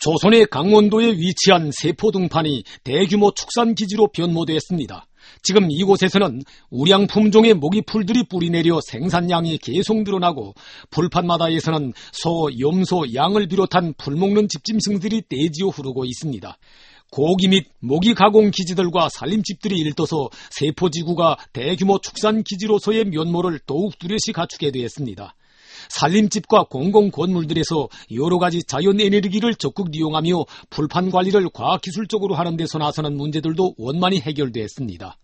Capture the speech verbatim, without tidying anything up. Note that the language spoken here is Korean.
조선의 강원도에 위치한 세포등판이 대규모 축산기지로 변모되었습니다. 지금 이곳에서는 우량 품종의 모기풀들이 뿌리내려 생산량이 계속 늘어나고 풀판마다에서는 소, 염소, 양을 비롯한 풀먹는 집짐승들이 떼지어 흐르고 있습니다. 고기 및 모기 가공 기지들과 살림집들이 일떠서 세포지구가 대규모 축산기지로서의 면모를 더욱 뚜렷이 갖추게 되었습니다. 살림집과 공공건물들에서 여러가지 자연에너지를 적극 이용하며 풀판 관리를 과학기술적으로 하는 데서 나서는 문제들도 원만히 해결되었습니다.